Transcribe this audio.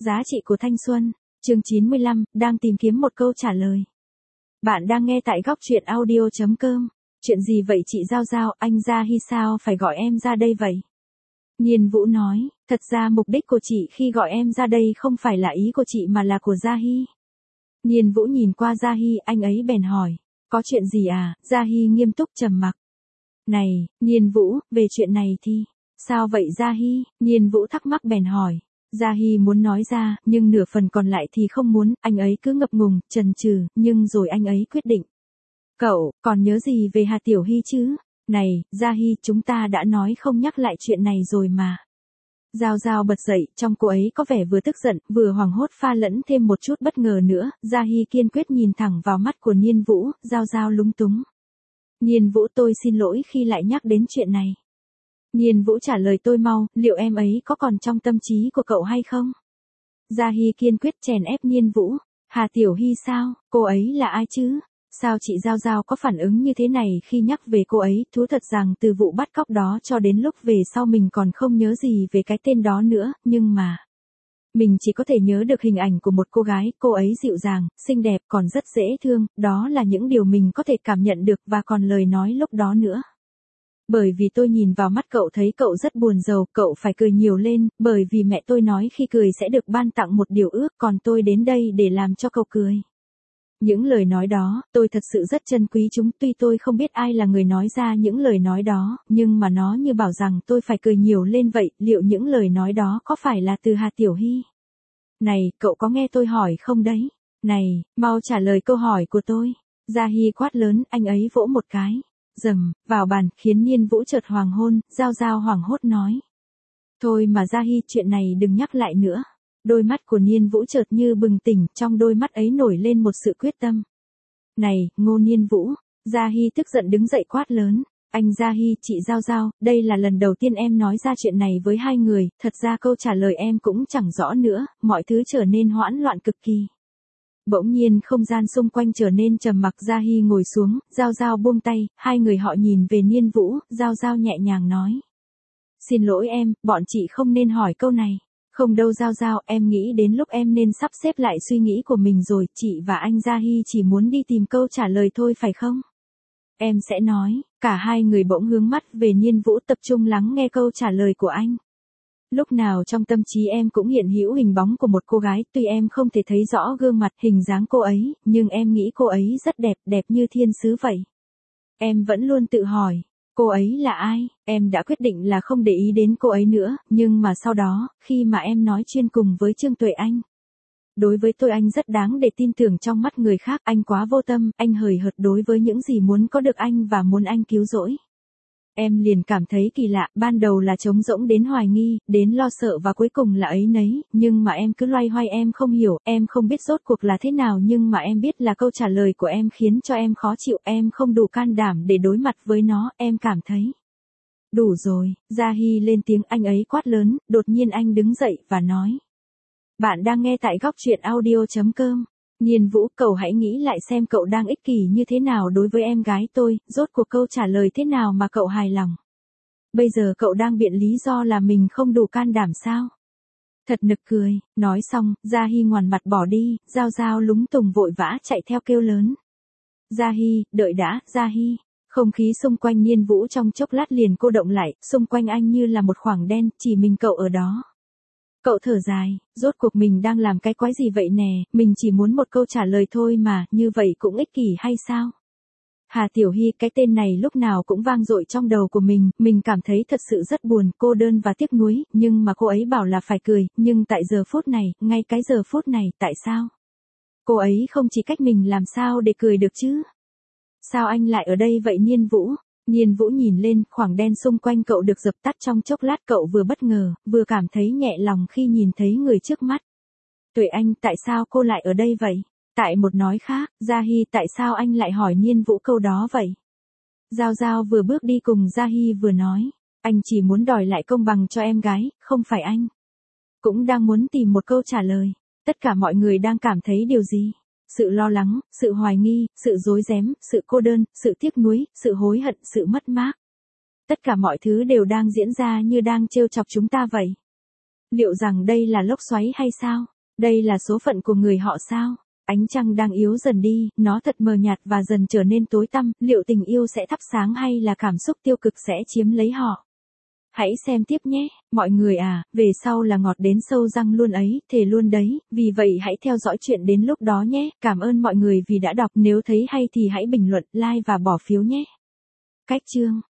Giá trị của thanh xuân, chương 95, đang tìm kiếm một câu trả lời. Bạn đang nghe tại góc truyện audio.com. Chuyện gì vậy chị Giao Giao, anh Gia Hi sao phải gọi em ra đây vậy? Nhiên Vũ nói, thật ra mục đích của chị khi gọi em ra đây không phải là ý của chị mà là của Gia Hi. Nhiên Vũ nhìn qua Gia Hi, anh ấy bèn hỏi, có chuyện gì à? Gia Hi nghiêm túc trầm mặc. Này, Nhiên Vũ, về chuyện này thì, sao vậy Gia Hi? Nhiên Vũ thắc mắc bèn hỏi. Gia Hi muốn nói ra, nhưng nửa phần còn lại thì không muốn, anh ấy cứ ngập ngùng, chần chừ, nhưng rồi anh ấy quyết định. Cậu, còn nhớ gì về Hà Tiểu Hi chứ? Này, Gia Hi, chúng ta đã nói không nhắc lại chuyện này rồi mà. Giao Giao bật dậy, trong cô ấy có vẻ vừa tức giận, vừa hoảng hốt pha lẫn thêm một chút bất ngờ nữa. Gia Hi kiên quyết nhìn thẳng vào mắt của Nhiên Vũ, Giao Giao lúng túng. Nhiên Vũ, tôi xin lỗi khi lại nhắc đến chuyện này. Nhiên Vũ trả lời tôi mau, liệu em ấy có còn trong tâm trí của cậu hay không? Gia Hi kiên quyết chèn ép Nhiên Vũ. Hà Tiểu Hi sao, cô ấy là ai chứ? Sao chị Giao Giao có phản ứng như thế này khi nhắc về cô ấy? Thú thật rằng từ vụ bắt cóc đó cho đến lúc về sau mình còn không nhớ gì về cái tên đó nữa, nhưng mà mình chỉ có thể nhớ được hình ảnh của một cô gái, cô ấy dịu dàng, xinh đẹp, còn rất dễ thương, đó là những điều mình có thể cảm nhận được và còn lời nói lúc đó nữa. Bởi vì tôi nhìn vào mắt cậu thấy cậu rất buồn rầu, cậu phải cười nhiều lên, bởi vì mẹ tôi nói khi cười sẽ được ban tặng một điều ước, còn tôi đến đây để làm cho cậu cười. Những lời nói đó, tôi thật sự rất trân quý chúng, tuy tôi không biết ai là người nói ra những lời nói đó, nhưng mà nó như bảo rằng tôi phải cười nhiều lên vậy, liệu những lời nói đó có phải là từ Hà Tiểu Hi? Này, cậu có nghe tôi hỏi không đấy? Này, mau trả lời câu hỏi của tôi. Gia Hi quát lớn, anh ấy vỗ một cái. Rầm, vào bàn, khiến Nhiên Vũ chợt hoàng hôn, Giao Giao hoảng hốt nói. Thôi mà Gia Hi, chuyện này đừng nhắc lại nữa. Đôi mắt của Nhiên Vũ chợt như bừng tỉnh, trong đôi mắt ấy nổi lên một sự quyết tâm. Này, Ngô Nhiên Vũ, Gia Hi tức giận đứng dậy quát lớn. Anh Gia Hi, chị Giao Giao, đây là lần đầu tiên em nói ra chuyện này với hai người, thật ra câu trả lời em cũng chẳng rõ nữa, mọi thứ trở nên hoãn loạn cực kỳ. Bỗng nhiên không gian xung quanh trở nên trầm mặc. Gia Hi ngồi xuống, Giao Giao buông tay, hai người họ nhìn về Nhiên Vũ, Giao Giao nhẹ nhàng nói. Xin lỗi em, bọn chị không nên hỏi câu này. Không đâu Giao Giao, em nghĩ đến lúc em nên sắp xếp lại suy nghĩ của mình rồi, chị và anh Gia Hi chỉ muốn đi tìm câu trả lời thôi phải không? Em sẽ nói, cả hai người bỗng hướng mắt về Nhiên Vũ tập trung lắng nghe câu trả lời của anh. Lúc nào trong tâm trí em cũng hiện hữu hình bóng của một cô gái, tuy em không thể thấy rõ gương mặt, hình dáng cô ấy, nhưng em nghĩ cô ấy rất đẹp, đẹp như thiên sứ vậy. Em vẫn luôn tự hỏi, cô ấy là ai? Em đã quyết định là không để ý đến cô ấy nữa, nhưng mà sau đó, khi mà em nói chuyện cùng với Trương Tuệ Anh. Đối với tôi anh rất đáng để tin tưởng trong mắt người khác, anh quá vô tâm, anh hời hợt đối với những gì muốn có được anh và muốn anh cứu rỗi. Em liền cảm thấy kỳ lạ, ban đầu là trống rỗng đến hoài nghi, đến lo sợ và cuối cùng là ấy nấy, nhưng mà em cứ loay hoay em không hiểu, em không biết rốt cuộc là thế nào nhưng mà em biết là câu trả lời của em khiến cho em khó chịu, em không đủ can đảm để đối mặt với nó, em cảm thấy. Đủ rồi, Gia Hi lên tiếng, anh ấy quát lớn, đột nhiên anh đứng dậy và nói. Bạn đang nghe tại góc truyện audio.com. Nhiên Vũ, cậu hãy nghĩ lại xem cậu đang ích kỷ như thế nào đối với em gái tôi, rốt cuộc câu trả lời thế nào mà cậu hài lòng. Bây giờ cậu đang biện lý do là mình không đủ can đảm sao? Thật nực cười, nói xong, Gia Hi ngoằn mặt bỏ đi, Giao Giao lúng túng vội vã chạy theo kêu lớn. Gia Hi, đợi đã, Gia Hi. Không khí xung quanh Nhiên Vũ trong chốc lát liền cô động lại, xung quanh anh như là một khoảng đen, chỉ mình cậu ở đó. Cậu thở dài, rốt cuộc mình đang làm cái quái gì vậy nè, mình chỉ muốn một câu trả lời thôi mà, như vậy cũng ích kỷ hay sao? Hà Tiểu Hi, cái tên này lúc nào cũng vang dội trong đầu của mình cảm thấy thật sự rất buồn, cô đơn và tiếc nuối, nhưng mà cô ấy bảo là phải cười, nhưng tại giờ phút này, ngay cái giờ phút này, tại sao? Cô ấy không chỉ cách mình làm sao để cười được chứ? Sao anh lại ở đây vậy Nhiên Vũ? Nhiên Vũ nhìn lên, khoảng đen xung quanh cậu được dập tắt trong chốc lát, cậu vừa bất ngờ, vừa cảm thấy nhẹ lòng khi nhìn thấy người trước mắt. Tuệ Anh, tại sao cô lại ở đây vậy? Tại một nói khác, Gia Hi, tại sao anh lại hỏi Nhiên Vũ câu đó vậy? Giao Giao vừa bước đi cùng Gia Hi vừa nói, anh chỉ muốn đòi lại công bằng cho em gái, không phải anh. Cũng đang muốn tìm một câu trả lời. Tất cả mọi người đang cảm thấy điều gì? Sự lo lắng, sự hoài nghi, sự rối rém, sự cô đơn, sự tiếc nuối, sự hối hận, sự mất mát. Tất cả mọi thứ đều đang diễn ra như đang trêu chọc chúng ta vậy. Liệu rằng đây là lốc xoáy hay sao? Đây là số phận của người họ sao? Ánh trăng đang yếu dần đi, nó thật mờ nhạt và dần trở nên tối tăm, liệu tình yêu sẽ thắp sáng hay là cảm xúc tiêu cực sẽ chiếm lấy họ? Hãy xem tiếp nhé, mọi người à, về sau là ngọt đến sâu răng luôn ấy, thề luôn đấy, vì vậy hãy theo dõi chuyện đến lúc đó nhé, cảm ơn mọi người vì đã đọc, nếu thấy hay thì hãy bình luận, like và bỏ phiếu nhé. Cách chương